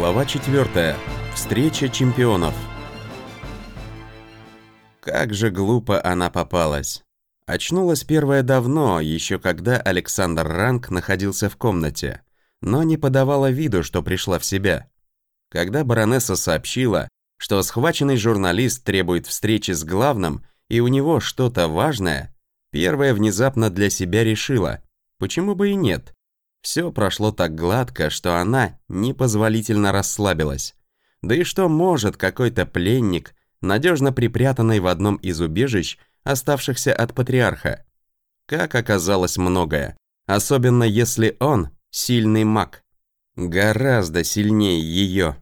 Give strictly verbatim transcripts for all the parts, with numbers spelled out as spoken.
Глава четвертая. Встреча чемпионов. Как же глупо она попалась. Очнулась первая давно, еще когда Александр Ранг находился в комнате, но не подавала виду, что пришла в себя. Когда баронесса сообщила, что схваченный журналист требует встречи с главным, и у него что-то важное, первая внезапно для себя решила, почему бы и нет. Все прошло так гладко, что она непозволительно расслабилась. Да и что может какой-то пленник, надежно припрятанный в одном из убежищ, оставшихся от патриарха? Как оказалось, многое, особенно если он сильный маг. Гораздо сильнее ее.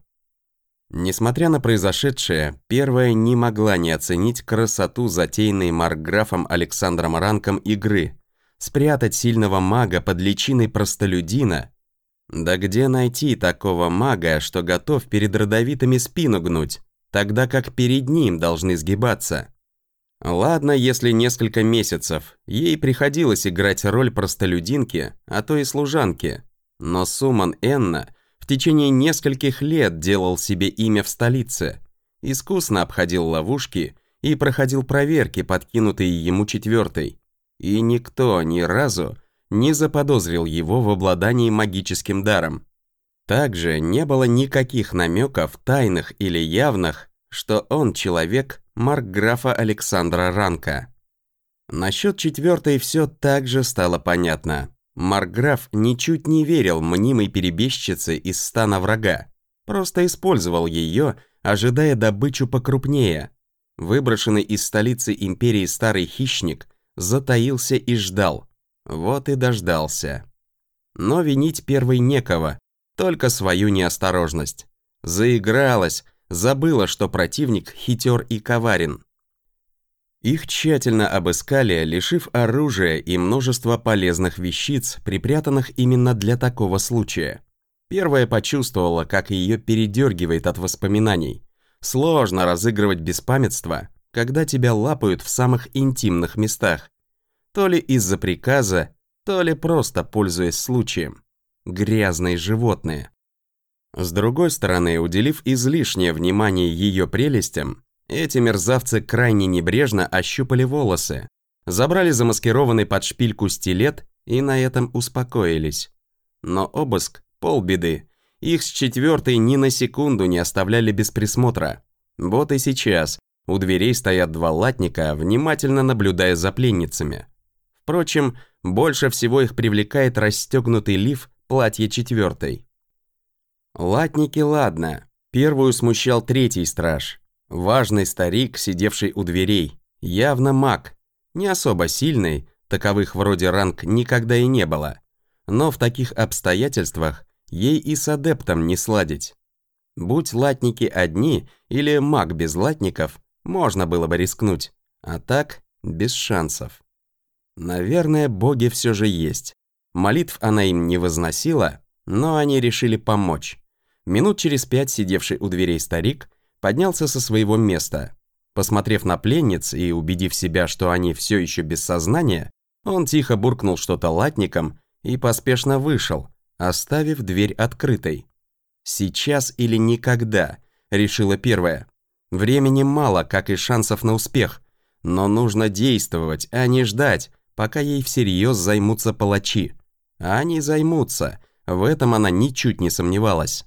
Несмотря на произошедшее, первая не могла не оценить красоту затеянной маркграфом Александром Рангом игры. Спрятать сильного мага под личиной простолюдина? Да где найти такого мага, что готов перед родовитыми спину гнуть, тогда как перед ним должны сгибаться? Ладно, если несколько месяцев ей приходилось играть роль простолюдинки, а то и служанки, но Суман Энна в течение нескольких лет делал себе имя в столице, искусно обходил ловушки и проходил проверки, подкинутые ему четвертой. И никто ни разу не заподозрил его в обладании магическим даром. Также не было никаких намеков, тайных или явных, что он человек маркграфа Александра Ранга. Насчет четвертой все так же стало понятно. Маркграф ничуть не верил мнимой перебежчице из стана врага, просто использовал ее, ожидая добычу покрупнее. Выброшенный из столицы империи старый хищник затаился и ждал. Вот и дождался. Но винить первой некого, только свою неосторожность. Заигралась, забыла, что противник хитер и коварен. Их тщательно обыскали, лишив оружия и множества полезных вещиц, припрятанных именно для такого случая. Первая почувствовала, как ее передергивает от воспоминаний. Сложно разыгрывать беспамятство, когда тебя лапают в самых интимных местах. То ли из-за приказа, то ли просто пользуясь случаем. Грязные животные. С другой стороны, уделив излишнее внимание ее прелестям, эти мерзавцы крайне небрежно ощупали волосы, забрали замаскированный под шпильку стилет и на этом успокоились. Но обыск – полбеды. Их с четвертой ни на секунду не оставляли без присмотра. Вот и сейчас у дверей стоят два латника, внимательно наблюдая за пленницами. Впрочем, больше всего их привлекает расстегнутый лиф платья четвертой. Латники, ладно. Первую смущал третий страж. Важный старик, сидевший у дверей. Явно маг. Не особо сильный, таковых вроде Ранг никогда и не было. Но в таких обстоятельствах ей и с адептом не сладить. Будь латники одни или маг без латников, можно было бы рискнуть. А так, без шансов. Наверное, боги все же есть. Молитв она им не возносила, но они решили помочь. Минут через пять сидевший у дверей старик поднялся со своего места. Посмотрев на пленниц и убедив себя, что они все еще без сознания, он тихо буркнул что-то латникам и поспешно вышел, оставив дверь открытой. «Сейчас или никогда», — решила первая. Времени мало, как и шансов на успех, но нужно действовать, а не ждать, пока ей всерьез займутся палачи. А они займутся, в этом она ничуть не сомневалась.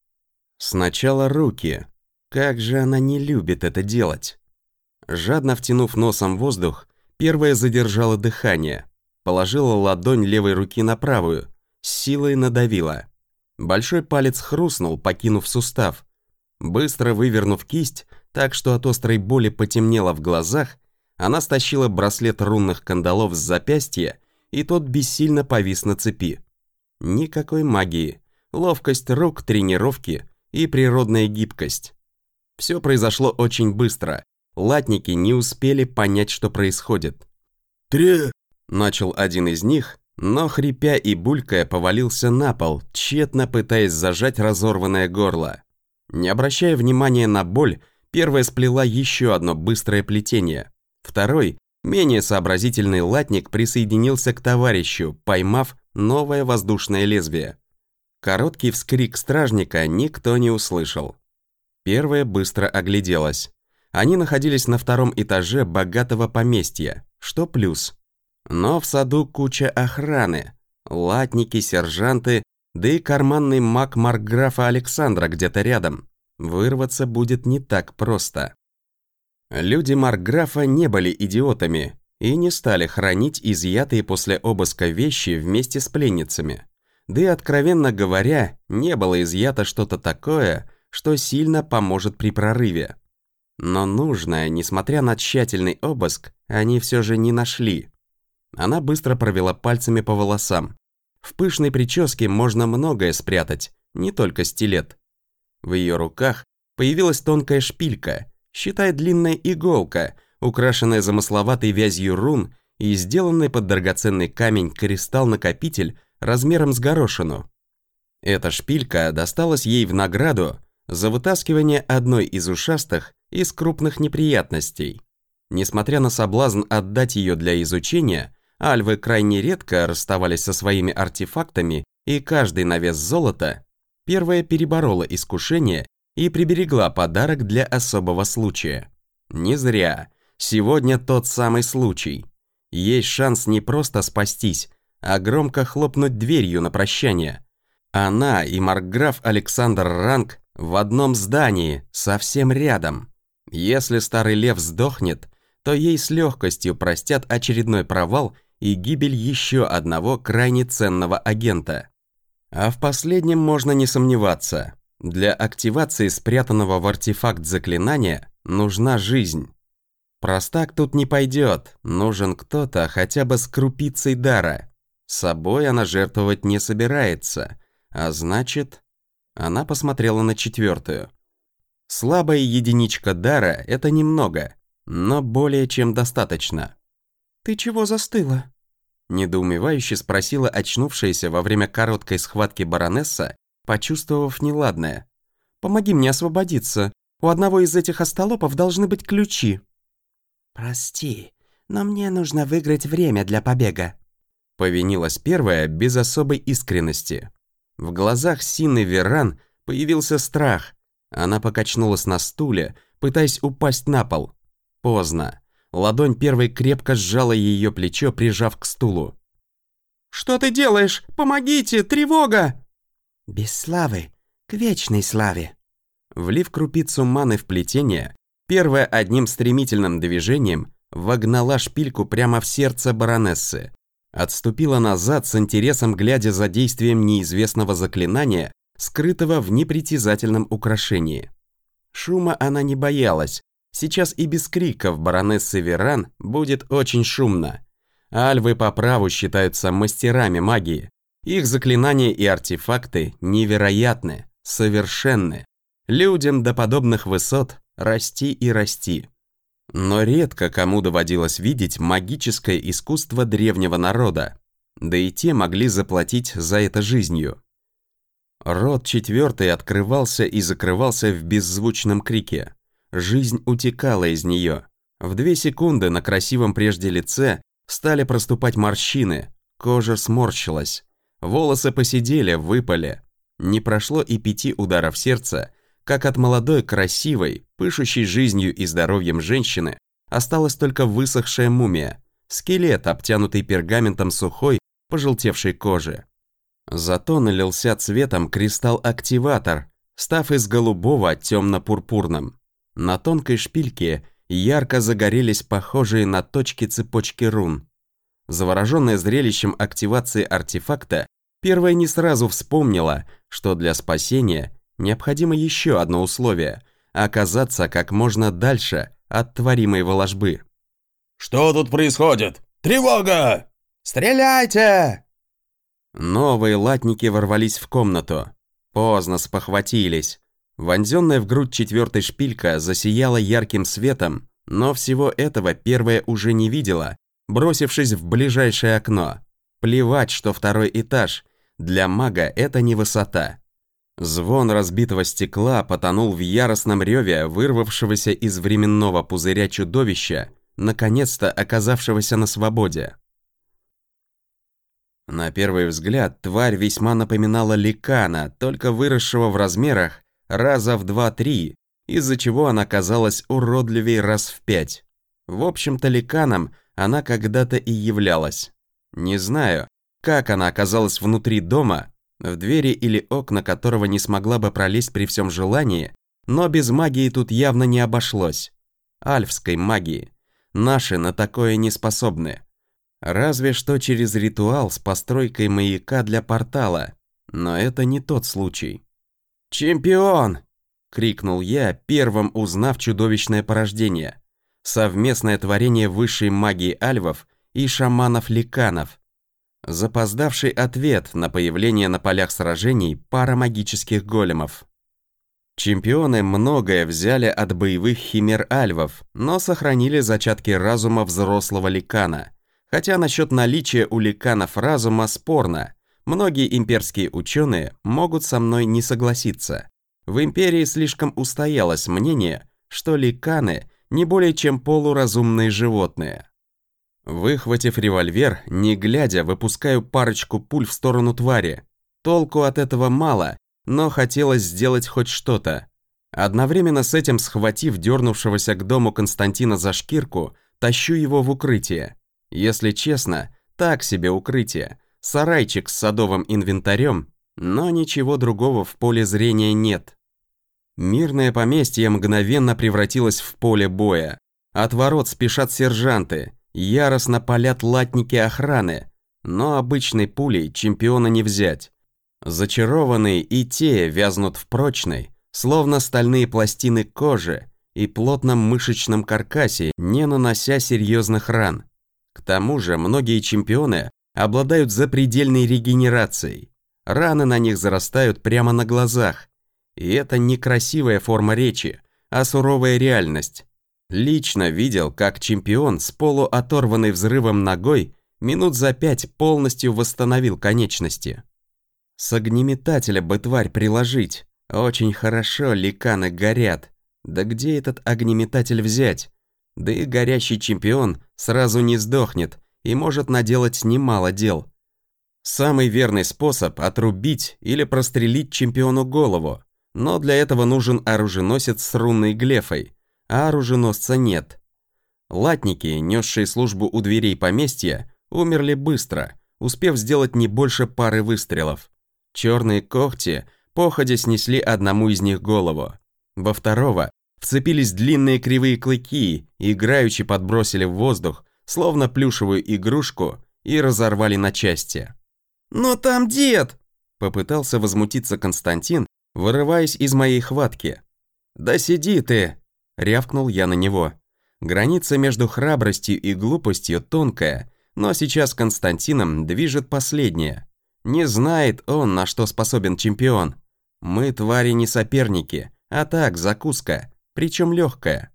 Сначала руки. Как же она не любит это делать. Жадно втянув носом воздух, первая задержала дыхание, положила ладонь левой руки на правую, с силой надавила. Большой палец хрустнул, покинув сустав. Быстро вывернув кисть, так что от острой боли потемнело в глазах, она стащила браслет рунных кандалов с запястья, и тот бессильно повис на цепи. Никакой магии, ловкость рук, тренировки и природная гибкость. Все произошло очень быстро. Латники не успели понять, что происходит. «Тре...» – начал один из них, но, хрипя и булькая, повалился на пол, тщетно пытаясь зажать разорванное горло. Не обращая внимания на боль, первая сплела еще одно быстрое плетение. Второй, менее сообразительный латник присоединился к товарищу, поймав новое воздушное лезвие. Короткий вскрик стражника никто не услышал. Первая быстро огляделась. Они находились на втором этаже богатого поместья, что плюс. Но в саду куча охраны, латники, сержанты, да и карманный маг маркграфа Александра где-то рядом. Вырваться будет не так просто. Люди маркграфа не были идиотами и не стали хранить изъятые после обыска вещи вместе с пленницами. Да и, откровенно говоря, не было изъято что-то такое, что сильно поможет при прорыве. Но нужное, несмотря на тщательный обыск, они все же не нашли. Она быстро провела пальцами по волосам. В пышной прическе можно многое спрятать, не только стилет. В ее руках появилась тонкая шпилька, считай длинная иголка, украшенная замысловатой вязью рун и сделанный под драгоценный камень кристалл-накопитель размером с горошину. Эта шпилька досталась ей в награду за вытаскивание одной из ушастых из крупных неприятностей. Несмотря на соблазн отдать ее для изучения, альвы крайне редко расставались со своими артефактами, и каждый на вес золота, первая переборола искушение и приберегла подарок для особого случая. Не зря. Сегодня тот самый случай. Есть шанс не просто спастись, а громко хлопнуть дверью на прощание. Она и маркграф Александр Ранг в одном здании, совсем рядом. Если старый лев сдохнет, то ей с легкостью простят очередной провал и гибель еще одного крайне ценного агента. А в последнем можно не сомневаться. Для активации спрятанного в артефакт заклинания нужна жизнь. Простак тут не пойдет, нужен кто-то хотя бы с крупицей дара. С собой она жертвовать не собирается, а значит... Она посмотрела на четвертую. Слабая единичка дара – это немного, но более чем достаточно. «Ты чего застыла?» Недоумевающе спросила очнувшаяся во время короткой схватки баронесса, почувствовав неладное. «Помоги мне освободиться. У одного из этих остолопов должны быть ключи». «Прости, но мне нужно выиграть время для побега», повинилась первая без особой искренности. В глазах Сины Веран появился страх. Она покачнулась на стуле, пытаясь упасть на пол. Поздно. Ладонь первой крепко сжала ее плечо, прижав к стулу. «Что ты делаешь? Помогите! Тревога!» «Без славы, к вечной славе!» Влив крупицу маны в плетение, первая одним стремительным движением вогнала шпильку прямо в сердце баронессы. Отступила назад с интересом, глядя за действием неизвестного заклинания, скрытого в непритязательном украшении. Шума она не боялась. Сейчас и без криков баронессы Веран будет очень шумно. Альвы по праву считаются мастерами магии. Их заклинания и артефакты невероятны, совершенны. Людям до подобных высот расти и расти. Но редко кому доводилось видеть магическое искусство древнего народа, да и те могли заплатить за это жизнью. Рот четвертый открывался и закрывался в беззвучном крике. Жизнь утекала из нее. В две секунды на красивом прежде лице стали проступать морщины, кожа сморщилась, волосы поседели, выпали. Не прошло и пяти ударов сердца, как от молодой, красивой, пышущей жизнью и здоровьем женщины осталась только высохшая мумия, скелет, обтянутый пергаментом сухой, пожелтевшей кожи. Зато налился цветом кристалл-активатор, став из голубого темно-пурпурным. На тонкой шпильке ярко загорелись похожие на точки цепочки рун. Завороженная зрелищем активации артефакта, первая не сразу вспомнила, что для спасения необходимо еще одно условие – оказаться как можно дальше от творимой волжбы. «Что тут происходит? Тревога! Стреляйте!» Новые латники ворвались в комнату. Поздно спохватились. Вонзенная в грудь четвертой шпилька засияла ярким светом, но всего этого первая уже не видела, бросившись в ближайшее окно. Плевать, что второй этаж. Для мага это не высота. Звон разбитого стекла потонул в яростном реве вырвавшегося из временного пузыря чудовища, наконец-то оказавшегося на свободе. На первый взгляд, тварь весьма напоминала ликана, только выросшего в размерах раза в два-три, из-за чего она казалась уродливей раз в пять. В общем-то, ликаном она когда-то и являлась. Не знаю, как она оказалась внутри дома, в двери или окна которого не смогла бы пролезть при всем желании, но без магии тут явно не обошлось. Альфской магии. Наши на такое не способны. Разве что через ритуал с постройкой маяка для портала, но это не тот случай. «Чемпион!» — крикнул я, первым узнав чудовищное порождение. Совместное творение высшей магии альвов и шаманов-ликанов. Запоздавший ответ на появление на полях сражений пара магических големов. Чемпионы многое взяли от боевых химер альвов, но сохранили зачатки разума взрослого ликана. Хотя насчет наличия у ликанов разума спорно. Многие имперские ученые могут со мной не согласиться. В империи слишком устоялось мнение, что ликаны не более чем полуразумные животные. Выхватив револьвер, не глядя, выпускаю парочку пуль в сторону твари. Толку от этого мало, но хотелось сделать хоть что-то. Одновременно с этим, схватив дернувшегося к дому Константина за шкирку, тащу его в укрытие. Если честно, так себе укрытие. Сарайчик с садовым инвентарем, но ничего другого в поле зрения нет. Мирное поместье мгновенно превратилось в поле боя. От ворот спешат сержанты, яростно палят латники охраны, но обычной пулей чемпиона не взять. Зачарованные и те вязнут в прочной, словно стальные пластины кожи и плотном мышечном каркасе, не нанося серьезных ран. К тому же многие чемпионы обладают запредельной регенерацией. Раны на них зарастают прямо на глазах. И это не красивая форма речи, а суровая реальность. Лично видел, как чемпион с полуоторванной взрывом ногой минут за пять полностью восстановил конечности. С огнеметателя бы тварь приложить. Очень хорошо ликаны горят. Да где этот огнеметатель взять? Да и горящий чемпион сразу не сдохнет и может наделать немало дел. Самый верный способ – отрубить или прострелить чемпиону голову, но для этого нужен оруженосец с рунной глефой, а оруженосца нет. Латники, несшие службу у дверей поместья, умерли быстро, успев сделать не больше пары выстрелов. Черные когти походя снесли одному из них голову. Во второго вцепились длинные кривые клыки, играючи подбросили в воздух, словно плюшевую игрушку, и разорвали на части. «Но там дед!» – попытался возмутиться Константин, вырываясь из моей хватки. «Да сиди ты!» – рявкнул я на него. Граница между храбростью и глупостью тонкая, но сейчас Константином движет последнее. Не знает он, на что способен чемпион. Мы, твари, не соперники, а так, закуска, причем легкая.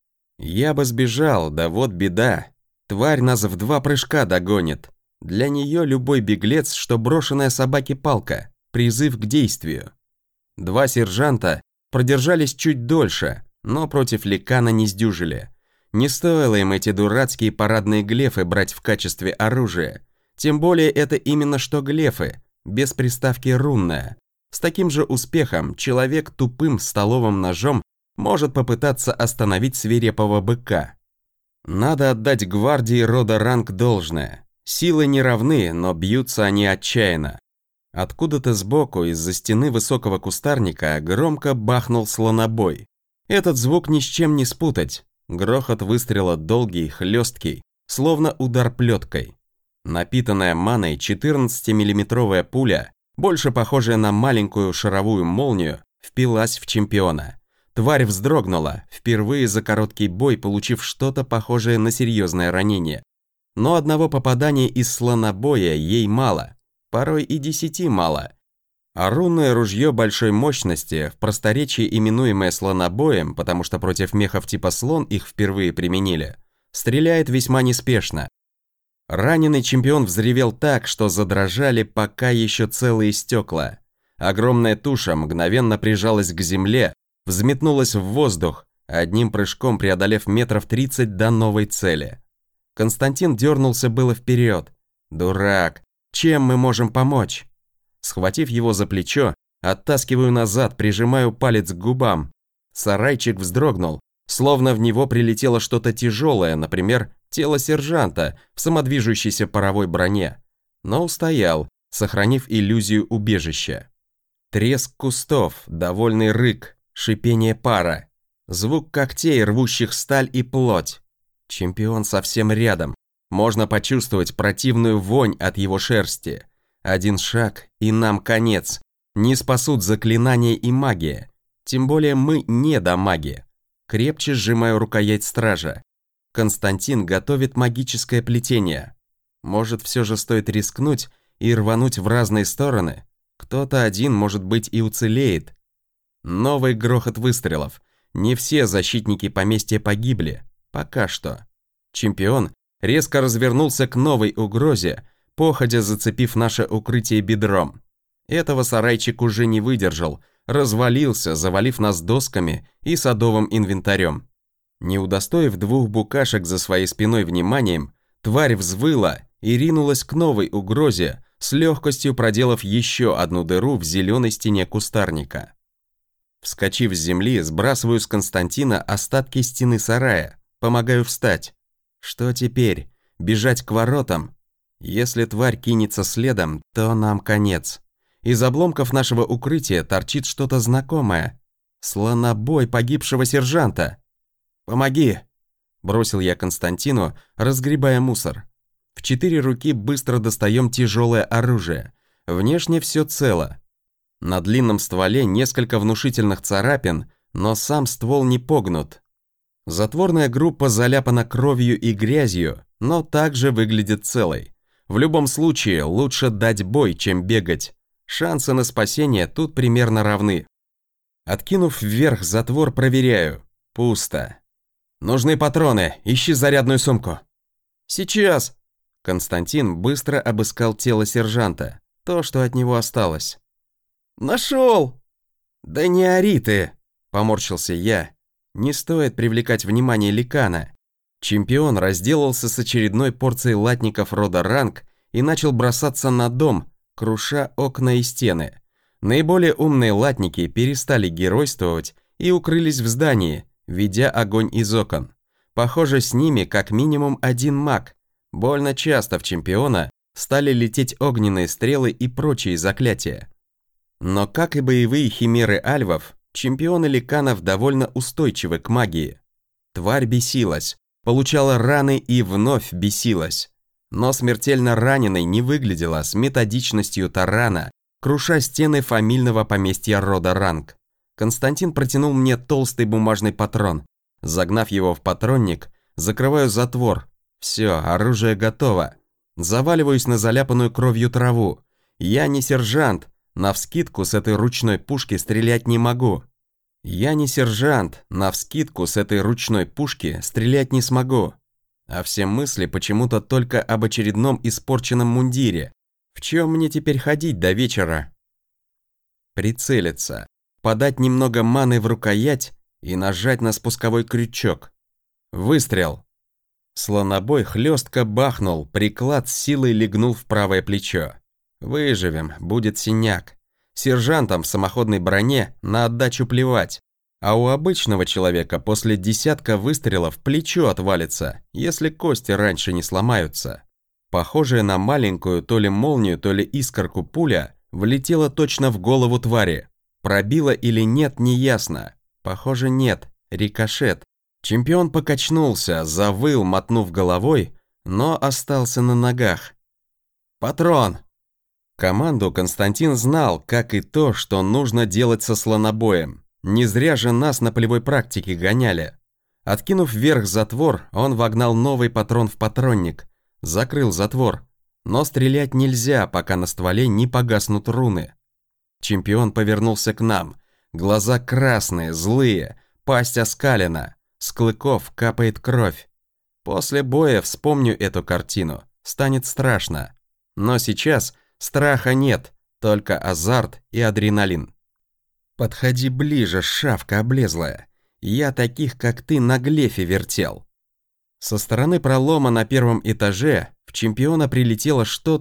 Я бы сбежал, да вот беда. Тварь нас в два прыжка догонит. Для нее любой беглец, что брошенная собаке палка, призыв к действию. Два сержанта продержались чуть дольше, но против ликана не сдюжили. Не стоило им эти дурацкие парадные глефы брать в качестве оружия. Тем более это именно что глефы, без приставки рунная. С таким же успехом человек тупым столовым ножом может попытаться остановить свирепого быка. Надо отдать гвардии рода Ранг должное. Силы не равны, но бьются они отчаянно. Откуда-то сбоку, из-за стены высокого кустарника, громко бахнул слонобой. Этот звук ни с чем не спутать. Грохот выстрела долгий, хлесткий, словно удар плеткой. Напитанная маной четырнадцатимиллиметровая пуля, больше похожая на маленькую шаровую молнию, впилась в чемпиона. Тварь вздрогнула, впервые за короткий бой получив что-то похожее на серьезное ранение. Но одного попадания из слонобоя ей мало, порой и десяти мало. А рунное ружье большой мощности, в просторечии именуемое слонобоем, потому что против мехов типа слон их впервые применили, стреляет весьма неспешно. Раненый чемпион взревел так, что задрожали пока еще целые стекла. Огромная туша мгновенно прижалась к земле, взметнулась в воздух, одним прыжком преодолев метров тридцать до новой цели. Константин дернулся было вперед. Дурак. Чем мы можем помочь?» Схватив его за плечо, оттаскиваю назад, прижимаю палец к губам. Сарайчик вздрогнул, словно в него прилетело что-то тяжелое, например, тело сержанта в самодвижущейся паровой броне. Но устоял, сохранив иллюзию убежища. Треск кустов, довольный рык, шипение пара, звук когтей, рвущих сталь и плоть. Чемпион совсем рядом. Можно почувствовать противную вонь от его шерсти. Один шаг, и нам конец. Не спасут заклинания и магия. Тем более мы не дамаги. Крепче сжимаю рукоять стража. Константин готовит магическое плетение. Может, все же стоит рискнуть и рвануть в разные стороны? Кто-то один, может быть, и уцелеет. Новый грохот выстрелов. Не все защитники поместья погибли. Пока что. Чемпион резко развернулся к новой угрозе, походя зацепив наше укрытие бедром. Этого сарайчик уже не выдержал, развалился, завалив нас досками и садовым инвентарем. Не удостоив двух букашек за своей спиной вниманием, тварь взвыла и ринулась к новой угрозе, с легкостью проделав еще одну дыру в зеленой стене кустарника. Вскочив с земли, сбрасываю с Константина остатки стены сарая, помогаю встать. Что теперь? Бежать к воротам? Если тварь кинется следом, то нам конец. Из обломков нашего укрытия торчит что-то знакомое. Слонобой погибшего сержанта. «Помоги!» – бросил я Константину, разгребая мусор. В четыре руки быстро достаем тяжелое оружие. Внешне все цело. На длинном стволе несколько внушительных царапин, но сам ствол не погнут. Затворная группа заляпана кровью и грязью, но также выглядит целой. В любом случае, лучше дать бой, чем бегать. Шансы на спасение тут примерно равны. Откинув вверх затвор, проверяю. Пусто. «Нужны патроны, ищи зарядную сумку». «Сейчас!» Константин быстро обыскал тело сержанта, то, что от него осталось. «Нашел!» «Да не ори ты!» – поморщился я. Не стоит привлекать внимание Ликана. Чемпион разделался с очередной порцией латников рода Ранг и начал бросаться на дом, круша окна и стены. Наиболее умные латники перестали геройствовать и укрылись в здании, ведя огонь из окон. Похоже, с ними как минимум один маг. Больно часто в чемпиона стали лететь огненные стрелы и прочие заклятия. Но, как и боевые химеры альвов, чемпионы ликанов довольно устойчивы к магии. Тварь бесилась, получала раны и вновь бесилась. Но смертельно раненой не выглядела с методичностью тарана, круша стены фамильного поместья рода Ранг. Константин протянул мне толстый бумажный патрон. Загнав его в патронник, закрываю затвор. Все, оружие готово. Заваливаюсь на заляпанную кровью траву. Я не сержант, навскидку с этой ручной пушки стрелять не могу. Я не сержант, навскидку с этой ручной пушки стрелять не смогу. А все мысли почему-то только об очередном испорченном мундире. В чем мне теперь ходить до вечера? Прицелиться, подать немного маны в рукоять и нажать на спусковой крючок. Выстрел. Слонобой хлестко бахнул, приклад с силой легнул в правое плечо. Выживем, будет синяк. Сержантам в самоходной броне на отдачу плевать. А у обычного человека после десятка выстрелов плечо отвалится, если кости раньше не сломаются. Похожая на маленькую то ли молнию, то ли искорку пуля влетела точно в голову твари. Пробила или нет, неясно. Похоже, нет. Рикошет. Чемпион покачнулся, завыл, мотнув головой, но остался на ногах. «Патрон!» Команду Константин знал, как и то, что нужно делать со слонобоем. Не зря же нас на полевой практике гоняли. Откинув вверх затвор, он вогнал новый патрон в патронник. Закрыл затвор. Но стрелять нельзя, пока на стволе не погаснут руны. Чемпион повернулся к нам. Глаза красные, злые, пасть оскалена. С клыков капает кровь. После боя вспомню эту картину. Станет страшно. Но сейчас страха нет, только азарт и адреналин. «Подходи ближе, шавка облезлая. Я таких, как ты, на глефе вертел». Со стороны пролома на первом этаже в чемпиона прилетело что-то,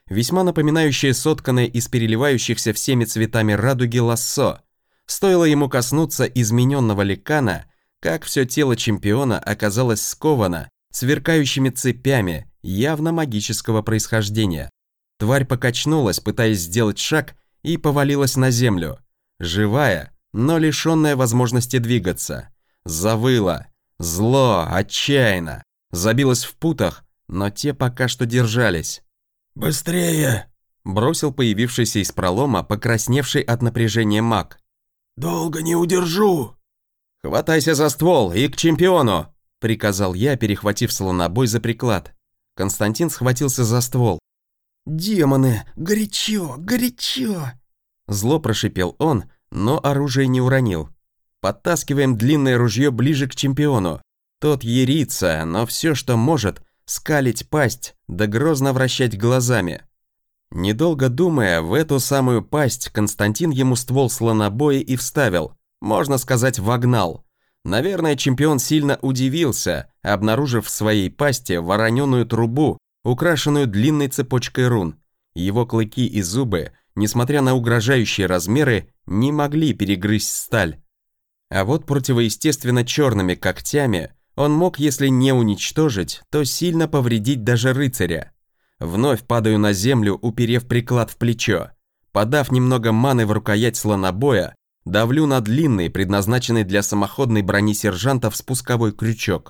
весьма напоминающее сотканное из переливающихся всеми цветами радуги лассо. Стоило ему коснуться измененного ликана, как все тело чемпиона оказалось сковано сверкающими цепями явно магического происхождения. Тварь покачнулась, пытаясь сделать шаг, и повалилась на землю. Живая, но лишенная возможности двигаться. Завыла. Зло, отчаянно. Забилась в путах, но те пока что держались. «Быстрее!» – бросил появившийся из пролома покрасневший от напряжения маг. «Долго не удержу!» «Хватайся за ствол и к чемпиону!» – приказал я, перехватив слонобой за приклад. Константин схватился за ствол. «Демоны! Горячо! Горячо!» Зло прошипел он, но оружие не уронил. Подтаскиваем длинное ружье ближе к чемпиону. Тот ерится, но все, что может, скалить пасть, да грозно вращать глазами. Недолго думая, в эту самую пасть Константин ему ствол слонобоя и вставил, можно сказать, вогнал. Наверное, чемпион сильно удивился, обнаружив в своей пасти вороненую трубу, украшенную длинной цепочкой рун. Его клыки и зубы, несмотря на угрожающие размеры, не могли перегрызть сталь. А вот противоестественно черными когтями он мог, если не уничтожить, то сильно повредить даже рыцаря. Вновь падаю на землю, уперев приклад в плечо. Подав немного маны в рукоять слонобоя, давлю на длинный, предназначенный для самоходной брони сержантов, спусковой крючок.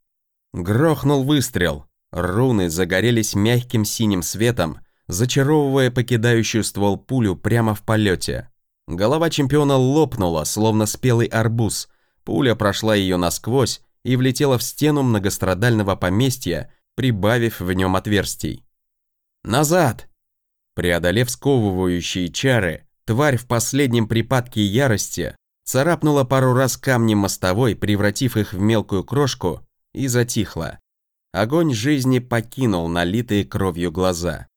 Грохнул выстрел. Руны загорелись мягким синим светом, зачаровывая покидающую ствол пулю прямо в полете. Голова чемпиона лопнула, словно спелый арбуз. Пуля прошла ее насквозь и влетела в стену многострадального поместья, прибавив в нем отверстий. «Назад!» Преодолев сковывающие чары, тварь в последнем припадке ярости царапнула пару раз камни мостовой, превратив их в мелкую крошку, и затихла. Огонь жизни покинул налитые кровью глаза.